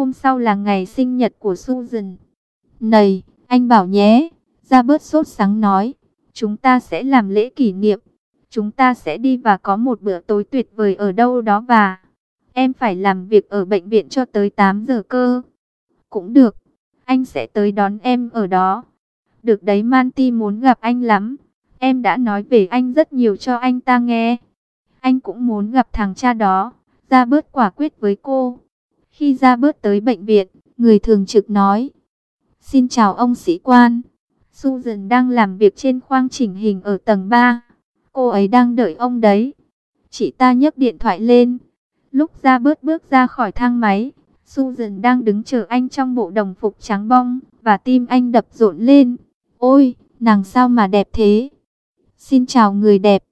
Hôm sau là ngày sinh nhật của Susan. Này, anh bảo nhé, Robert sốt sắng nói. Chúng ta sẽ làm lễ kỷ niệm. Chúng ta sẽ đi và có một bữa tối tuyệt vời ở đâu đó và em phải làm việc ở bệnh viện cho tới 8 giờ cơ. Cũng được, anh sẽ tới đón em ở đó. Được đấy, Manti muốn gặp anh lắm. Em đã nói về anh rất nhiều cho anh ta nghe. Anh cũng muốn gặp thằng cha đó. Robert quả quyết với cô. Khi Robert tới bệnh viện, người thường trực nói: Xin chào ông sĩ quan. Susan đang làm việc trên khoang chỉnh hình ở tầng 3. Cô ấy đang đợi ông đấy. Chị ta nhấc điện thoại lên. Lúc Robert bước ra khỏi thang máy, Susan đang đứng chờ anh trong bộ đồng phục trắng bong, và tim anh đập rộn lên. Ôi, nàng sao mà đẹp thế? Xin chào người đẹp.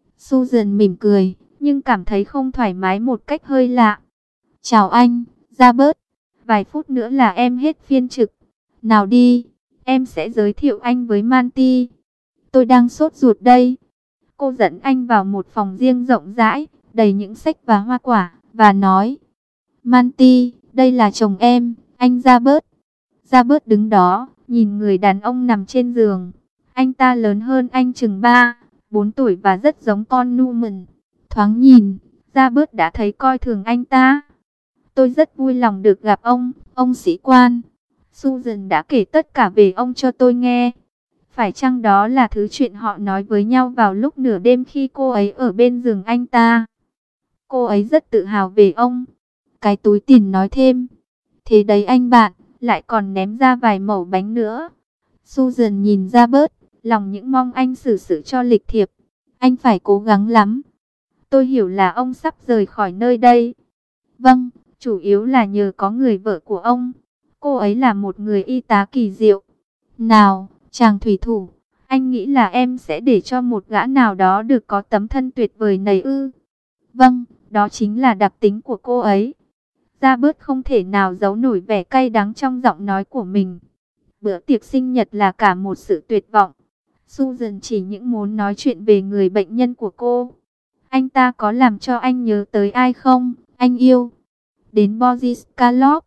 Susan mỉm cười, nhưng cảm thấy không thoải mái một cách hơi lạ. Chào anh, Robert. Vài phút nữa là em hết phiên trực. Nào đi, em sẽ giới thiệu anh với Manti. Tôi đang sốt ruột đây. Cô dẫn anh vào một phòng riêng rộng rãi, đầy những sách và hoa quả, và nói: Manti, đây là chồng em, anh Robert. Robert đứng đó, nhìn người đàn ông nằm trên giường. Anh ta lớn hơn anh chừng 3-4 tuổi và rất giống con Newman. Thoáng nhìn, Robert đã thấy coi thường anh ta. Tôi rất vui lòng được gặp ông sĩ quan. Susan đã kể tất cả về ông cho tôi nghe. Phải chăng đó là thứ chuyện họ nói với nhau vào lúc nửa đêm khi cô ấy ở bên giường anh ta? Cô ấy rất tự hào về ông. Cái túi tiền nói thêm. Thế đấy anh bạn, lại còn ném ra vài mẩu bánh nữa. Susan nhìn ra bớt, lòng những mong anh xử sự cho lịch thiệp. Anh phải cố gắng lắm. Tôi hiểu là ông sắp rời khỏi nơi đây. Vâng, chủ yếu là nhờ có người vợ của ông. Cô ấy là một người y tá kỳ diệu. Nào, chàng thủy thủ, anh nghĩ là em sẽ để cho một gã nào đó được có tấm thân tuyệt vời này ư? Vâng, đó chính là đặc tính của cô ấy. Robert không thể nào giấu nổi vẻ cay đắng trong giọng nói của mình. Bữa tiệc sinh nhật là cả một sự tuyệt vọng. Susan chỉ những muốn nói chuyện về người bệnh nhân của cô. Anh ta có làm cho anh nhớ tới ai không, anh yêu? Đến Boris Karloff.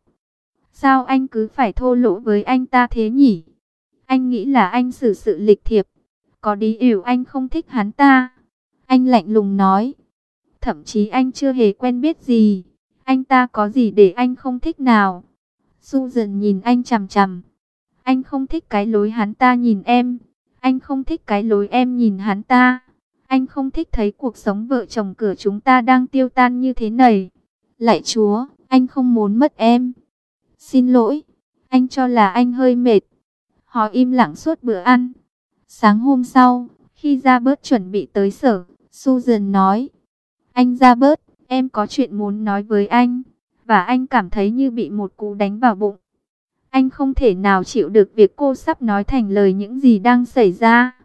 Sao anh cứ phải thô lỗ với anh ta thế nhỉ? Anh nghĩ là anh xử sự lịch thiệp. Có đi hiểu anh không thích hắn ta. Anh lạnh lùng nói. Thậm chí anh chưa hề quen biết gì. Anh ta có gì để anh không thích nào? Susan nhìn anh chằm chằm. Anh không thích cái lối hắn ta nhìn em. Anh không thích cái lối em nhìn hắn ta. Anh không thích thấy cuộc sống vợ chồng cửa chúng ta đang tiêu tan như thế này. Lạy Chúa, anh không muốn mất em. Xin lỗi, anh cho là anh hơi mệt. Họ im lặng suốt bữa ăn. Sáng hôm sau, khi Robert chuẩn bị tới sở, Susan nói: Anh Robert, em có chuyện muốn nói với anh. Và anh cảm thấy như bị một cú đánh vào bụng. Anh không thể nào chịu được việc cô sắp nói thành lời những gì đang xảy ra.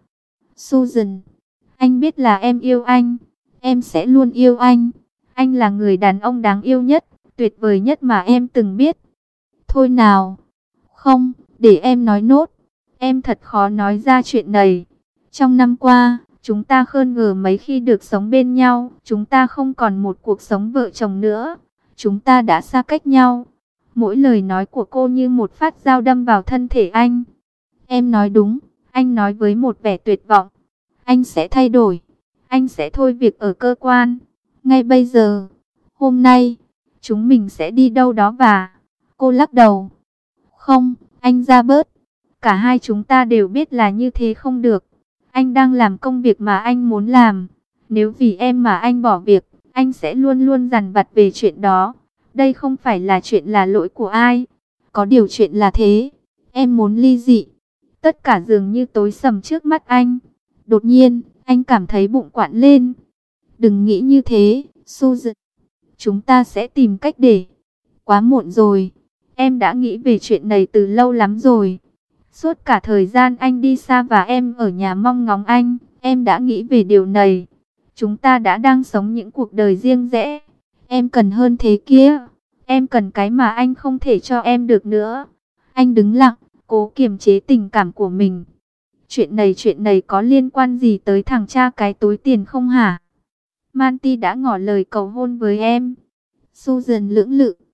Susan, anh biết là em yêu anh. Em sẽ luôn yêu anh. Anh là người đàn ông đáng yêu nhất, tuyệt vời nhất mà em từng biết. Thôi nào. Không, để em nói nốt. Em thật khó nói ra chuyện này. Trong năm qua, chúng ta khơn ngờ mấy khi được sống bên nhau. Chúng ta không còn một cuộc sống vợ chồng nữa. Chúng ta đã xa cách nhau. Mỗi lời nói của cô như một phát dao đâm vào thân thể anh. Em nói đúng, anh nói với một vẻ tuyệt vọng. Anh sẽ thay đổi. Anh sẽ thôi việc ở cơ quan. Ngay bây giờ, hôm nay, chúng mình sẽ đi đâu đó và... Cô lắc đầu. Không, anh Robert. Cả hai chúng ta đều biết là như thế không được. Anh đang làm công việc mà anh muốn làm. Nếu vì em mà anh bỏ việc, anh sẽ luôn luôn dằn vặt về chuyện đó. Đây không phải là chuyện là lỗi của ai. Có điều chuyện là thế. Em muốn ly dị. Tất cả dường như tối sầm trước mắt anh. Đột nhiên, anh cảm thấy bụng quặn lên. Đừng nghĩ như thế, Susan. Chúng ta sẽ tìm cách để... Quá muộn rồi. Em đã nghĩ về chuyện này từ lâu lắm rồi. Suốt cả thời gian anh đi xa và em ở nhà mong ngóng anh, em đã nghĩ về điều này. Chúng ta đã đang sống những cuộc đời riêng rẽ. Em cần hơn thế kia. Em cần cái mà anh không thể cho em được nữa. Anh đứng lặng, cố kiềm chế tình cảm của mình. Chuyện này có liên quan gì tới thằng cha cái túi tiền không hả? Manti đã ngỏ lời cầu hôn với em. Susan lưỡng lự.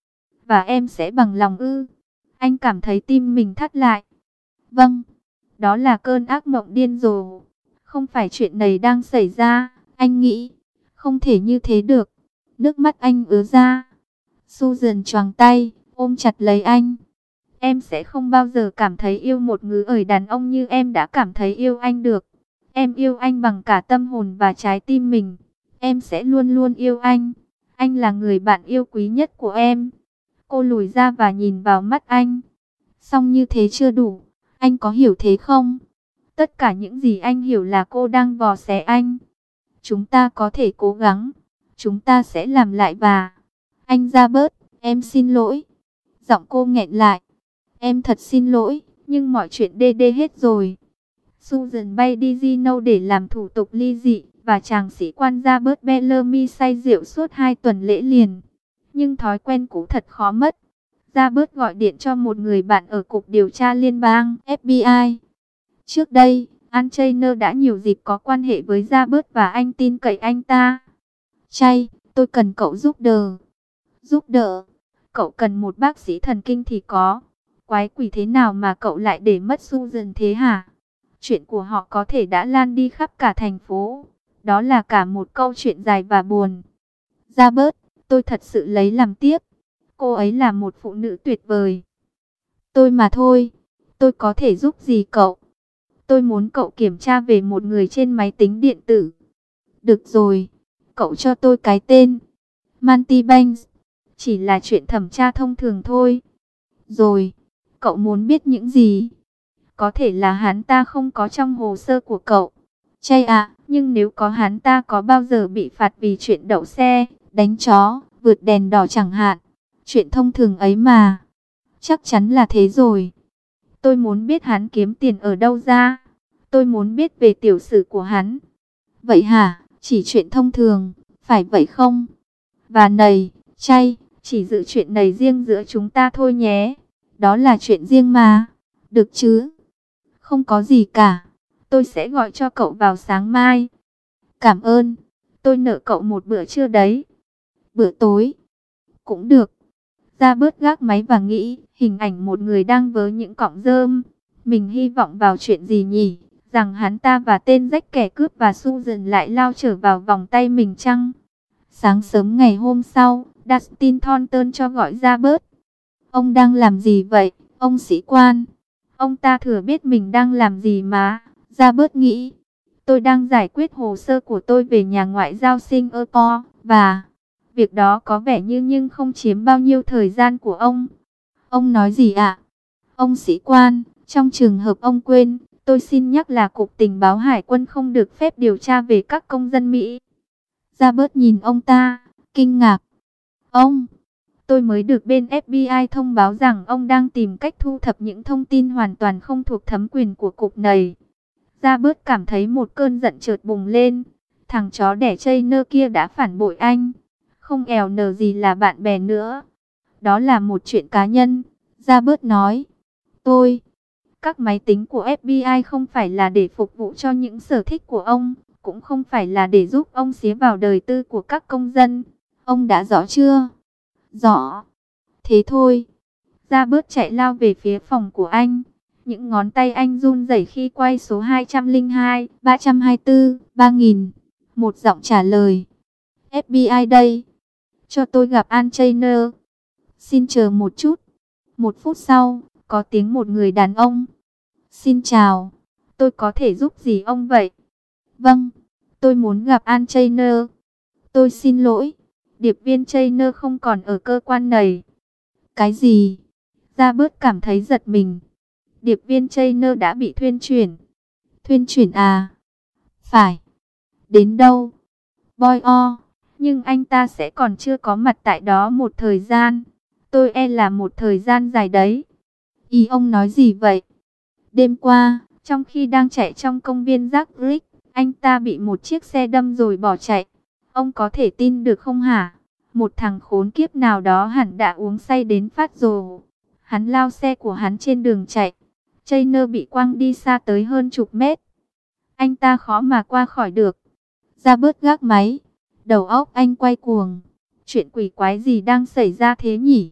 Và em sẽ bằng lòng ư? Anh cảm thấy tim mình thắt lại. Vâng, đó là cơn ác mộng điên rồ. Không phải chuyện này đang xảy ra, anh nghĩ. Không thể như thế được. Nước mắt anh ứa ra. Susan choàng tay, ôm chặt lấy anh. Em sẽ không bao giờ cảm thấy yêu một người đàn ông như em đã cảm thấy yêu anh được. Em yêu anh bằng cả tâm hồn và trái tim mình. Em sẽ luôn luôn yêu anh. Anh là người bạn yêu quý nhất của em. Cô lùi ra và nhìn vào mắt anh. Song như thế chưa đủ. Anh có hiểu thế không? Tất cả những gì anh hiểu là cô đang vò xé anh. Chúng ta có thể cố gắng. Chúng ta sẽ làm lại và... Anh ra bớt, em xin lỗi. Giọng cô nghẹn lại. Em thật xin lỗi, nhưng mọi chuyện đê hết rồi. Susan bay đi Gino để làm thủ tục ly dị, và chàng sĩ quan Robert Bellamy say rượu suốt 2 tuần lễ liền. Nhưng thói quen cũ thật khó mất. Robert gọi điện cho một người bạn ở Cục Điều tra Liên bang FBI. Trước đây, Al Traynor đã nhiều dịp có quan hệ với Robert và anh tin cậy anh ta. Chay, tôi cần cậu giúp đỡ. Giúp đỡ? Cậu cần một bác sĩ thần kinh thì có. Quái quỷ thế nào mà cậu lại để mất Susan thế hả? Chuyện của họ có thể đã lan đi khắp cả thành phố. Đó là cả một câu chuyện dài và buồn. Robert, tôi thật sự lấy làm tiếc. Cô ấy là một phụ nữ tuyệt vời. Tôi mà thôi, tôi có thể giúp gì cậu? Tôi muốn cậu kiểm tra về một người trên máy tính điện tử. Được rồi, cậu cho tôi cái tên. Monty Banks. Chỉ là chuyện thẩm tra thông thường thôi. Rồi, cậu muốn biết những gì? Có thể là hắn ta không có trong hồ sơ của cậu. Chay ạ, nhưng nếu có hắn ta có bao giờ bị phạt vì chuyện đậu xe, đánh chó, vượt đèn đỏ chẳng hạn. Chuyện thông thường ấy mà. Chắc chắn là thế rồi. Tôi muốn biết hắn kiếm tiền ở đâu ra. Tôi muốn biết về tiểu sử của hắn. Vậy hả? Chỉ chuyện thông thường, phải vậy không? Và này, Chay, chỉ giữ chuyện này riêng giữa chúng ta thôi nhé. Đó là chuyện riêng mà. Được chứ? Không có gì cả. Tôi sẽ gọi cho cậu vào sáng mai. Cảm ơn. Tôi nợ cậu một bữa trưa đấy. Bữa tối. Cũng được. Ra bớt gác máy và nghĩ hình ảnh một người đang vớ những cọng rơm. Mình hy vọng vào chuyện gì nhỉ? Rằng hắn ta và tên rách kẻ cướp và Susan lại lao trở vào vòng tay mình chăng? Sáng sớm ngày hôm sau, Dustin Thornton cho gọi ra bớt. Ông đang làm gì vậy, ông sĩ quan? Ông ta thừa biết mình đang làm gì mà. Ra bớt nghĩ. Tôi đang giải quyết hồ sơ của tôi về nhà ngoại giao Singapore. Và việc đó có vẻ như nhưng không chiếm bao nhiêu thời gian của ông. Ông nói gì ạ? Ông sĩ quan, trong trường hợp ông quên, tôi xin nhắc là Cục Tình báo Hải quân không được phép điều tra về các công dân Mỹ. Ra bớt nhìn ông ta, kinh ngạc. Ông, tôi mới được bên FBI thông báo rằng ông đang tìm cách thu thập những thông tin hoàn toàn không thuộc thẩm quyền của cục này. Ra bớt cảm thấy một cơn giận chợt bùng lên. Thằng chó đẻ Traynor kia đã phản bội anh. Không èo nờ gì là bạn bè nữa. Đó là một chuyện cá nhân. Ra bớt nói. Các máy tính của FBI không phải là để phục vụ cho những sở thích của ông. Cũng không phải là để giúp ông xía vào đời tư của các công dân. Ông đã rõ chưa? Rõ. Thế thôi. Ra bớt chạy lao về phía phòng của anh. Những ngón tay anh run rẩy khi quay số 202, 324, 3000. Một giọng trả lời. FBI đây. Cho tôi gặp Al Traynor. Xin chờ một chút. 1 phút sau, có tiếng một người đàn ông. Xin chào. Tôi có thể giúp gì ông vậy? Vâng, tôi muốn gặp Al Traynor. Tôi xin lỗi. Điệp viên Traynor không còn ở cơ quan này. Cái gì? Ra bớt cảm thấy giật mình. Điệp viên Traynor đã bị thuyên chuyển. Thuyên chuyển à? Phải. Đến đâu? Boy O. Nhưng anh ta sẽ còn chưa có mặt tại đó một thời gian. Tôi e là một thời gian dài đấy. Ý ông nói gì vậy? Đêm qua, trong khi đang chạy trong công viên Jack Rick, anh ta bị một chiếc xe đâm rồi bỏ chạy. Ông có thể tin được không hả? Một thằng khốn kiếp nào đó hẳn đã uống say đến phát rồ. Hắn lao xe của hắn trên đường chạy. Traynor bị quăng đi xa tới hơn chục mét. Anh ta khó mà qua khỏi được. Ra bớt gác máy. Đầu óc anh quay cuồng. Chuyện quỷ quái gì đang xảy ra thế nhỉ?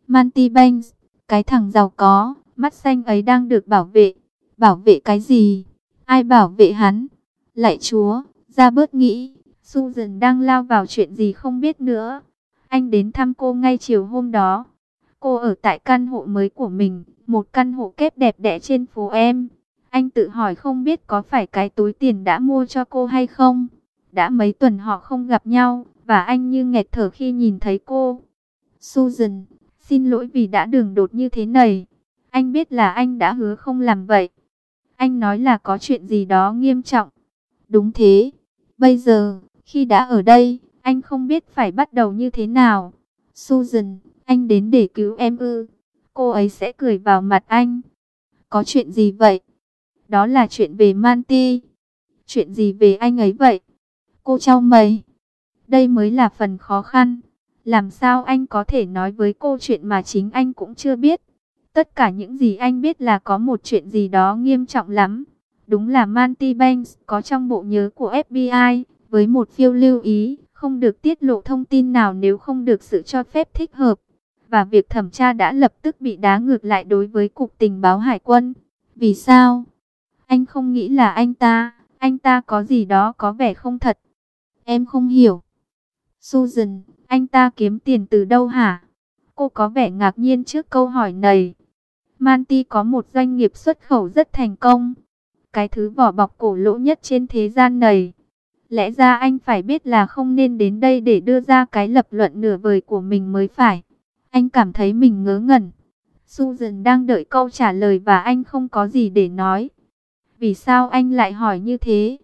Manty Banks, cái thằng giàu có, mắt xanh ấy đang được bảo vệ. Bảo vệ cái gì? Ai bảo vệ hắn? Lạy Chúa, Robert nghĩ, Susan đang lao vào chuyện gì không biết nữa. Anh đến thăm cô ngay chiều hôm đó. Cô ở tại căn hộ mới của mình, một căn hộ kép đẹp đẽ trên phố em. Anh tự hỏi không biết có phải cái túi tiền đã mua cho cô hay không. Đã mấy tuần họ không gặp nhau, và anh như nghẹt thở khi nhìn thấy cô. Susan, xin lỗi vì đã đường đột như thế này. Anh biết là anh đã hứa không làm vậy. Anh nói là có chuyện gì đó nghiêm trọng. Đúng thế. Bây giờ, khi đã ở đây, anh không biết phải bắt đầu như thế nào. Susan, anh đến để cứu em ư? Cô ấy sẽ cười vào mặt anh. Có chuyện gì vậy? Đó là chuyện về Manty. Chuyện gì về anh ấy vậy? Cô chau mày. Đây mới là phần khó khăn. Làm sao anh có thể nói với cô chuyện mà chính anh cũng chưa biết? Tất cả những gì anh biết là có một chuyện gì đó nghiêm trọng lắm. Đúng là Manty Banks có trong bộ nhớ của FBI, với một phiếu lưu ý, không được tiết lộ thông tin nào nếu không được sự cho phép thích hợp. Và việc thẩm tra đã lập tức bị đá ngược lại đối với Cục Tình báo Hải quân. Vì sao? Anh không nghĩ là anh ta có gì đó có vẻ không thật. Em không hiểu. Susan, anh ta kiếm tiền từ đâu hả? Cô có vẻ ngạc nhiên trước câu hỏi này. Manty có một doanh nghiệp xuất khẩu rất thành công. Cái thứ vỏ bọc cổ lỗ nhất trên thế gian này. Lẽ ra anh phải biết là không nên đến đây để đưa ra cái lập luận nửa vời của mình mới phải. Anh cảm thấy mình ngớ ngẩn. Susan đang đợi câu trả lời và anh không có gì để nói. Vì sao anh lại hỏi như thế?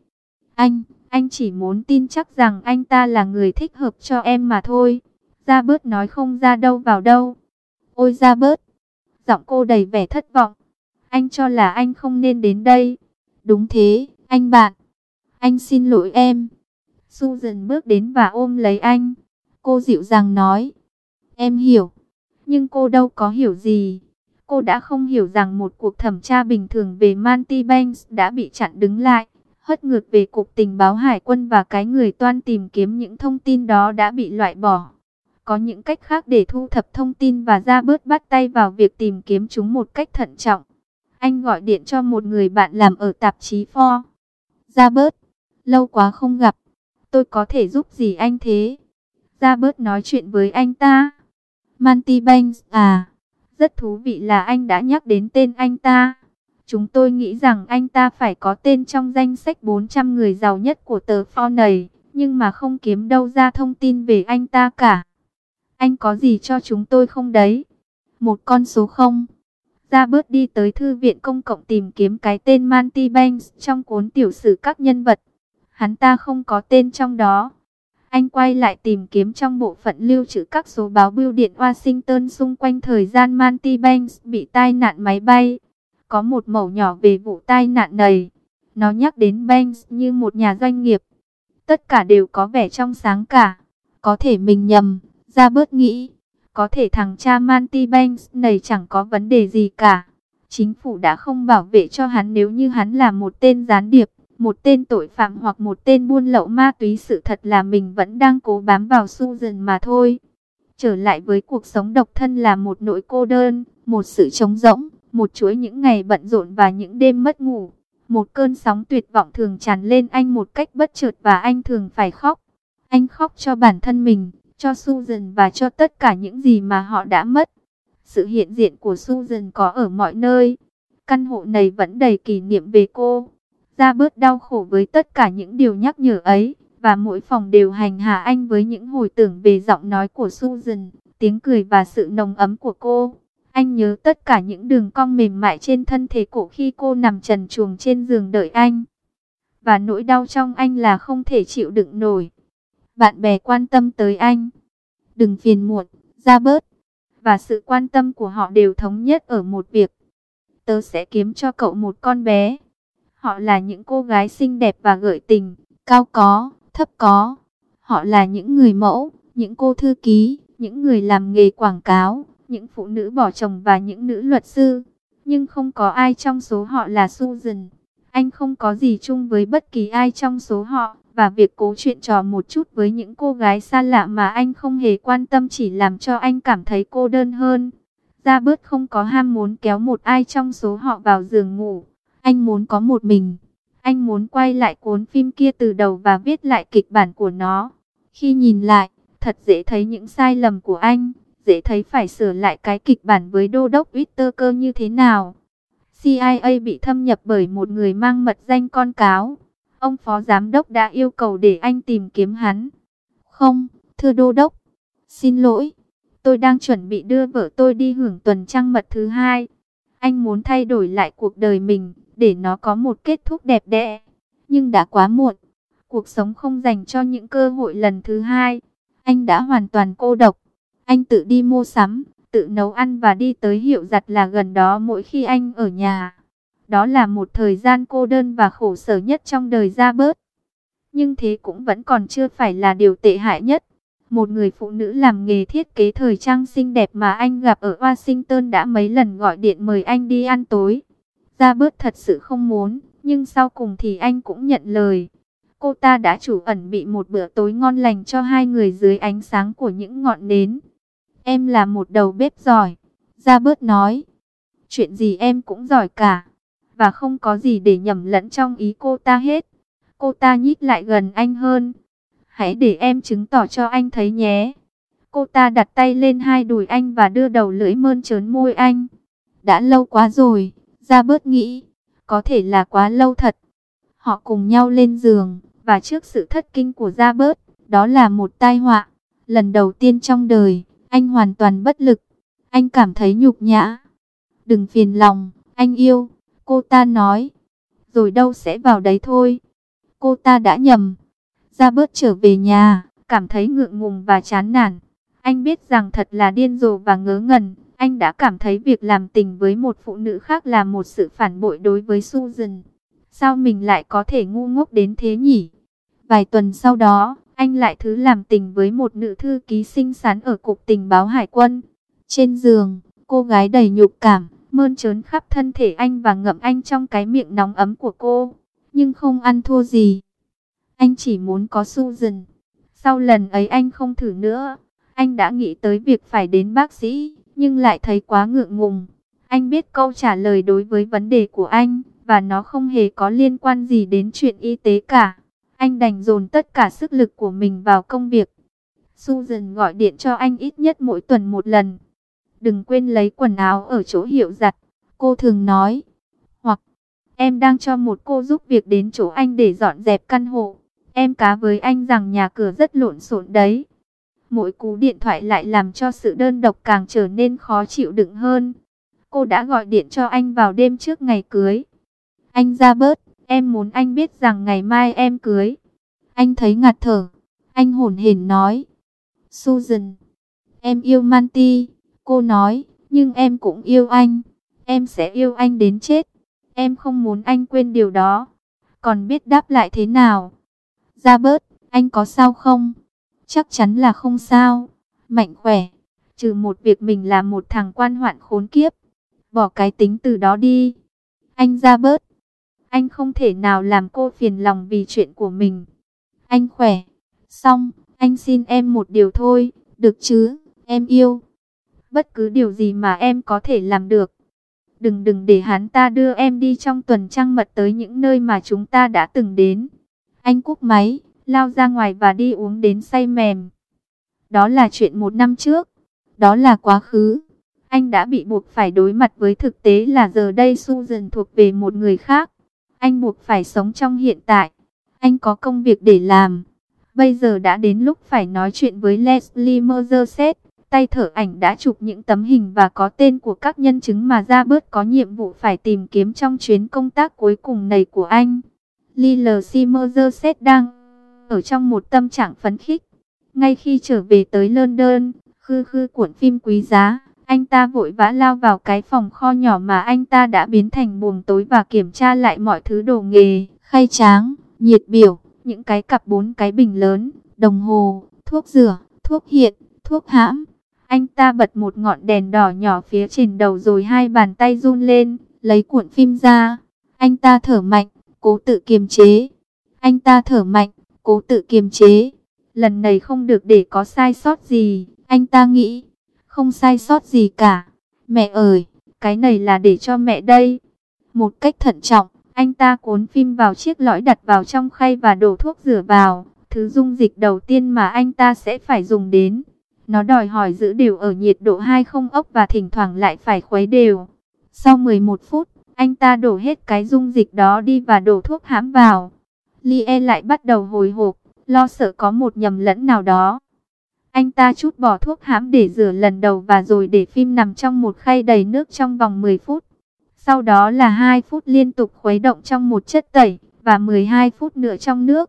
Anh chỉ muốn tin chắc rằng anh ta là người thích hợp cho em mà thôi. Robert nói không ra đâu vào đâu. Ôi Robert! Giọng cô đầy vẻ thất vọng. Anh cho là anh không nên đến đây. Đúng thế, anh bạn. Anh xin lỗi em. Susan bước đến và ôm lấy anh. Cô dịu dàng nói. Em hiểu. Nhưng cô đâu có hiểu gì. Cô đã không hiểu rằng một cuộc thẩm tra bình thường về Manty Banks đã bị chặn đứng lại. Hất ngược về Cục Tình báo Hải quân và cái người toan tìm kiếm những thông tin đó đã bị loại bỏ. Có những cách khác để thu thập thông tin và Robert bắt tay vào việc tìm kiếm chúng một cách thận trọng. Anh gọi điện cho một người bạn làm ở tạp chí Forbes. Robert, lâu quá không gặp. Tôi có thể giúp gì anh thế? Robert nói chuyện với anh ta. Manty Banks à? Rất thú vị là anh đã nhắc đến tên anh ta. Chúng tôi nghĩ rằng anh ta phải có tên trong danh sách 400 người giàu nhất của tờ Forbes này, nhưng mà không kiếm đâu ra thông tin về anh ta cả. Anh có gì cho chúng tôi không đấy? Một con số không? Robert đi tới thư viện công cộng tìm kiếm cái tên Manty Banks trong cuốn tiểu sử các nhân vật. Hắn ta không có tên trong đó. Anh quay lại tìm kiếm trong bộ phận lưu trữ các số báo bưu điện Washington xung quanh thời gian Manty Banks bị tai nạn máy bay. Có một mẩu nhỏ về vụ tai nạn này. Nó nhắc đến Banks như một nhà doanh nghiệp. Tất cả đều có vẻ trong sáng cả. Có thể mình nhầm, Robert nghĩ. Có thể thằng cha Manty Banks này chẳng có vấn đề gì cả. Chính phủ đã không bảo vệ cho hắn nếu như hắn là một tên gián điệp, một tên tội phạm hoặc một tên buôn lậu ma túy. Sự thật là mình vẫn đang cố bám vào Susan mà thôi. Trở lại với cuộc sống độc thân là một nỗi cô đơn, một sự trống rỗng, một chuỗi những ngày bận rộn và những đêm mất ngủ. Một cơn sóng tuyệt vọng thường tràn lên anh một cách bất chợt và anh thường phải khóc. Anh khóc cho bản thân mình, cho Susan và cho tất cả những gì mà họ đã mất. Sự hiện diện của Susan có ở mọi nơi. Căn hộ này vẫn đầy kỷ niệm về cô. Robert đau khổ với tất cả những điều nhắc nhở ấy. Và mỗi phòng đều hành hạ anh với những hồi tưởng về giọng nói của Susan, tiếng cười và sự nồng ấm của cô. Anh nhớ tất cả những đường cong mềm mại trên thân thể cô khi cô nằm trần truồng trên giường đợi anh. Và nỗi đau trong anh là không thể chịu đựng nổi. Bạn bè quan tâm tới anh. Đừng phiền muộn, Robert. Và sự quan tâm của họ đều thống nhất ở một việc. Tớ sẽ kiếm cho cậu một con bé. Họ là những cô gái xinh đẹp và gợi tình, cao có, thấp có. Họ là những người mẫu, những cô thư ký, những người làm nghề quảng cáo, những phụ nữ bỏ chồng và những nữ luật sư. Nhưng không có ai trong số họ là Susan. Anh không có gì chung với bất kỳ ai trong số họ, Và việc cố chuyện trò một chút với những cô gái xa lạ mà anh không hề quan tâm chỉ làm cho anh cảm thấy cô đơn hơn. Robert không có ham muốn kéo một ai trong số họ vào giường ngủ. Anh muốn có một mình. Anh muốn quay lại cuốn phim kia từ đầu và viết lại kịch bản của nó. Khi nhìn lại, thật dễ thấy những sai lầm của anh. Dễ thấy phải sửa lại cái kịch bản với đô đốc Whittaker như thế nào. CIA bị thâm nhập bởi một người mang mật danh con cáo. Ông phó giám đốc đã yêu cầu để anh tìm kiếm hắn. Không, thưa đô đốc. Xin lỗi, tôi đang chuẩn bị đưa vợ tôi đi hưởng tuần trăng mật thứ hai. Anh muốn thay đổi lại cuộc đời mình, để nó có một kết thúc đẹp đẽ. Nhưng đã quá muộn. Cuộc sống không dành cho những cơ hội lần thứ hai. Anh đã hoàn toàn cô độc. Anh tự đi mua sắm, tự nấu ăn và đi tới hiệu giặt là gần đó mỗi khi anh ở nhà. Đó là một thời gian cô đơn và khổ sở nhất trong đời Robert. Nhưng thế cũng vẫn còn chưa phải là điều tệ hại nhất. Một người phụ nữ làm nghề thiết kế thời trang xinh đẹp mà anh gặp ở Washington đã mấy lần gọi điện mời anh đi ăn tối. Robert thật sự không muốn, nhưng sau cùng thì anh cũng nhận lời. Cô ta đã chủ ẩn bị một bữa tối ngon lành cho hai người dưới ánh sáng của những ngọn nến. Em là một đầu bếp giỏi, Robert nói. Chuyện gì em cũng giỏi cả. Và không có gì để nhầm lẫn trong ý cô ta hết. Cô ta nhích lại gần anh hơn. Hãy để em chứng tỏ cho anh thấy nhé. Cô ta đặt tay lên hai đùi anh và đưa đầu lưỡi mơn trớn môi anh. Đã lâu quá rồi, Robert nghĩ. Có thể là quá lâu thật. Họ cùng nhau lên giường. Và trước sự thất kinh của Robert, đó là một tai họa. Lần đầu tiên trong đời, anh hoàn toàn bất lực. Anh cảm thấy nhục nhã. Đừng phiền lòng, anh yêu. Cô ta nói. Rồi đâu sẽ vào đấy thôi. Cô ta đã nhầm. Robert trở về nhà, cảm thấy ngượng ngùng và chán nản. Anh biết rằng thật là điên rồ và ngớ ngẩn. Anh đã cảm thấy việc làm tình với một phụ nữ khác là một sự phản bội đối với Susan. Sao mình lại có thể ngu ngốc đến thế nhỉ? Vài tuần sau đó, anh lại thứ làm tình với một nữ thư ký xinh xắn ở cục tình báo hải quân. Trên giường, cô gái đầy nhục cảm, mơn trớn khắp thân thể anh và ngậm anh trong cái miệng nóng ấm của cô. Nhưng không ăn thua gì. Anh chỉ muốn có Susan. Sau lần ấy anh không thử nữa. Anh đã nghĩ tới việc phải đến bác sĩ, nhưng lại thấy quá ngượng ngùng. Anh biết câu trả lời đối với vấn đề của anh, và nó không hề có liên quan gì đến chuyện y tế cả. Anh đành dồn tất cả sức lực của mình vào công việc. Susan gọi điện cho anh ít nhất mỗi tuần một lần. Đừng quên lấy quần áo ở chỗ hiệu giặt, cô thường nói. Hoặc, em đang cho một cô giúp việc đến chỗ anh để dọn dẹp căn hộ. Em cá với anh rằng nhà cửa rất lộn xộn đấy. Mỗi cú điện thoại lại làm cho sự đơn độc càng trở nên khó chịu đựng hơn. Cô đã gọi điện cho anh vào đêm trước ngày cưới. Anh Robert, em muốn anh biết rằng ngày mai em cưới. Anh thấy ngạt thở. Anh hổn hển nói. Susan, em yêu Manti. Cô nói, nhưng em cũng yêu anh. Em sẽ yêu anh đến chết. Em không muốn anh quên điều đó. Còn biết đáp lại thế nào? Robert, anh có sao không? Chắc chắn là không sao. Mạnh khỏe. Trừ một việc mình là một thằng quan hoạn khốn kiếp. Bỏ cái tính từ đó đi. Anh Robert, anh không thể nào làm cô phiền lòng vì chuyện của mình. Anh khỏe. Xong, anh xin em một điều thôi, được chứ, em yêu. Bất cứ điều gì mà em có thể làm được. Đừng để hắn ta đưa em đi trong tuần trăng mật tới những nơi mà chúng ta đã từng đến. Anh cúp máy, lao ra ngoài và đi uống đến say mềm. Đó là chuyện 1 năm trước. Đó là quá khứ. Anh đã bị buộc phải đối mặt với thực tế là giờ đây Susan thuộc về một người khác. Anh buộc phải sống trong hiện tại. Anh có công việc để làm. Bây giờ đã đến lúc phải nói chuyện với Leslie Mercer. Tay thợ ảnh đã chụp những tấm hình và có tên của các nhân chứng mà Robert có nhiệm vụ phải tìm kiếm trong chuyến công tác cuối cùng này của anh. Leslie Mercer đang ở trong một tâm trạng phấn khích. Ngay khi trở về tới London, khư cuộn phim quý giá, anh ta vội vã lao vào cái phòng kho nhỏ mà anh ta đã biến thành buồng tối và kiểm tra lại mọi thứ đồ nghề, khay tráng, nhiệt biểu, những cái cặp 4 cái bình lớn, đồng hồ, thuốc rửa, thuốc hiện, thuốc hãm. Anh ta bật một ngọn đèn đỏ nhỏ phía trên đầu rồi hai bàn tay run lên, lấy cuộn phim ra. Anh ta thở mạnh, cố tự kiềm chế. Anh ta thở mạnh, cố tự kiềm chế. Lần này không được để có sai sót gì, anh ta nghĩ. Không sai sót gì cả. Mẹ ơi, cái này là để cho mẹ đây. Một cách thận trọng, anh ta cuốn phim vào chiếc lõi đặt vào trong khay và đổ thuốc rửa vào. Thứ dung dịch đầu tiên mà anh ta sẽ phải dùng đến. Nó đòi hỏi giữ đều ở nhiệt độ 20 ốc và thỉnh thoảng lại phải khuấy đều. Sau 11 phút, anh ta đổ hết cái dung dịch đó đi và đổ thuốc hãm vào. Lie lại bắt đầu hồi hộp, lo sợ có một nhầm lẫn nào đó. Anh ta trút bỏ thuốc hãm để rửa lần đầu và rồi để phim nằm trong một khay đầy nước trong vòng 10 phút. Sau đó là 2 phút liên tục khuấy động trong một chất tẩy và 12 phút nữa trong nước.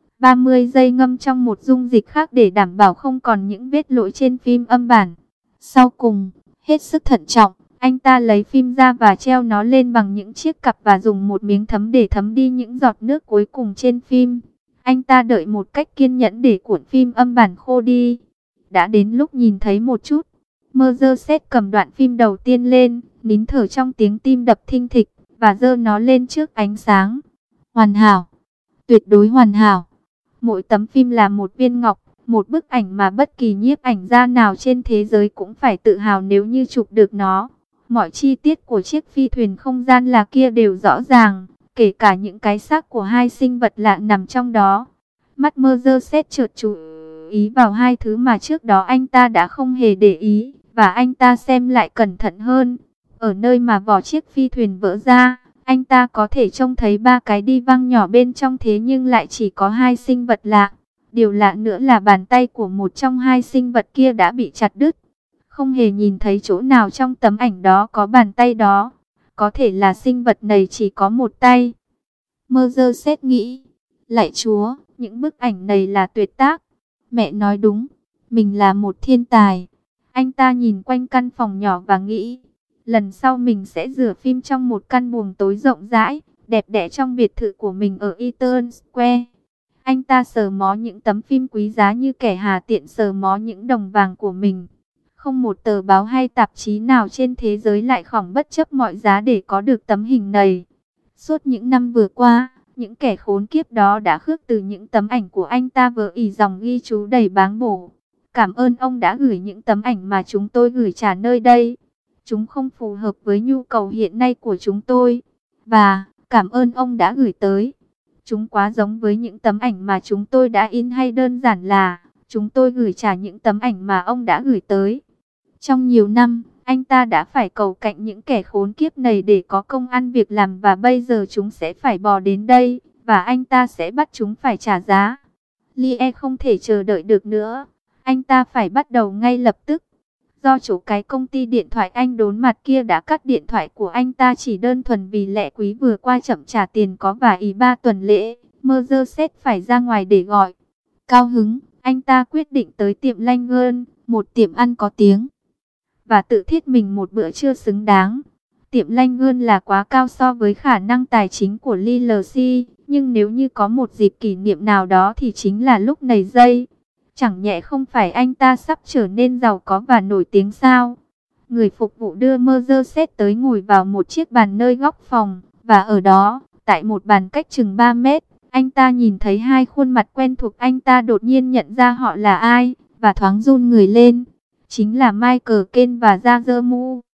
30 giây ngâm trong một dung dịch khác để đảm bảo không còn những vết lỗi trên phim âm bản. Sau cùng, hết sức thận trọng, anh ta lấy phim ra và treo nó lên bằng những chiếc cặp và dùng một miếng thấm để thấm đi những giọt nước cuối cùng trên phim. Anh ta đợi một cách kiên nhẫn để cuộn phim âm bản khô đi. Đã đến lúc nhìn thấy một chút. Mercedes cầm đoạn phim đầu tiên lên, nín thở trong tiếng tim đập thình thịch và giơ nó lên trước ánh sáng. Hoàn hảo, tuyệt đối hoàn hảo. Mỗi tấm phim là một viên ngọc, một bức ảnh mà bất kỳ nhiếp ảnh gia nào trên thế giới cũng phải tự hào nếu như chụp được nó. Mọi chi tiết của chiếc phi thuyền không gian là kia đều rõ ràng, kể cả những cái xác của hai sinh vật lạ nằm trong đó. Mắt Mercedes chợt chú ý vào hai thứ mà trước đó anh ta đã không hề để ý, và anh ta xem lại cẩn thận hơn. Ở nơi mà vỏ chiếc phi thuyền vỡ ra, anh ta có thể trông thấy 3 cái đi văng nhỏ bên trong, thế nhưng lại chỉ có 2 sinh vật lạ. Điều lạ nữa là bàn tay của một trong 2 sinh vật kia đã bị chặt đứt. Không hề nhìn thấy chỗ nào trong tấm ảnh đó có bàn tay đó. Có thể là sinh vật này chỉ có một tay. Mercedes nghĩ, lạy Chúa, những bức ảnh này là tuyệt tác. Mẹ nói đúng, mình là một thiên tài. Anh ta nhìn quanh căn phòng nhỏ và nghĩ, lần sau mình sẽ rửa phim trong một căn buồng tối rộng rãi, đẹp đẽ trong biệt thự của mình ở Eaton Square. Anh ta sờ mó những tấm phim quý giá như kẻ hà tiện sờ mó những đồng vàng của mình. Không một tờ báo hay tạp chí nào trên thế giới lại khỏng bất chấp mọi giá để có được tấm hình này. Suốt những năm vừa qua, những kẻ khốn kiếp đó đã khước từ những tấm ảnh của anh ta vỡ ỉ dòng ghi chú đầy báng bổ. Cảm ơn ông đã gửi những tấm ảnh mà chúng tôi gửi trả nơi đây. Chúng không phù hợp với nhu cầu hiện nay của chúng tôi. Và cảm ơn ông đã gửi tới. Chúng quá giống với những tấm ảnh mà chúng tôi đã in, hay đơn giản là chúng tôi gửi trả những tấm ảnh mà ông đã gửi tới. Trong nhiều năm, anh ta đã phải cầu cạnh những kẻ khốn kiếp này để có công ăn việc làm, và bây giờ chúng sẽ phải bò đến đây, và anh ta sẽ bắt chúng phải trả giá. Lie không thể chờ đợi được nữa. Anh ta phải bắt đầu ngay lập tức. Do chủ cái công ty điện thoại anh đốn mặt kia đã cắt điện thoại của anh ta chỉ đơn thuần vì lệ quý vừa qua chậm trả tiền có và ý 3 tuần lễ, Mercedes phải ra ngoài để gọi. Cao hứng, anh ta quyết định tới tiệm Langen, một tiệm ăn có tiếng, và tự thiết mình một bữa trưa xứng đáng. Tiệm Langen là quá cao so với khả năng tài chính của LC, nhưng nếu như có một dịp kỷ niệm nào đó thì chính là lúc này đây. Chẳng nhẽ không phải anh ta sắp trở nên giàu có và nổi tiếng sao? Người phục vụ đưa Mercedes tới ngồi vào một chiếc bàn nơi góc phòng, và ở đó, tại một bàn cách chừng 3 mét, anh ta nhìn thấy 2 khuôn mặt quen thuộc. Anh ta đột nhiên nhận ra họ là ai, và thoáng run người lên. Chính là Michael Caine và Roger Moore.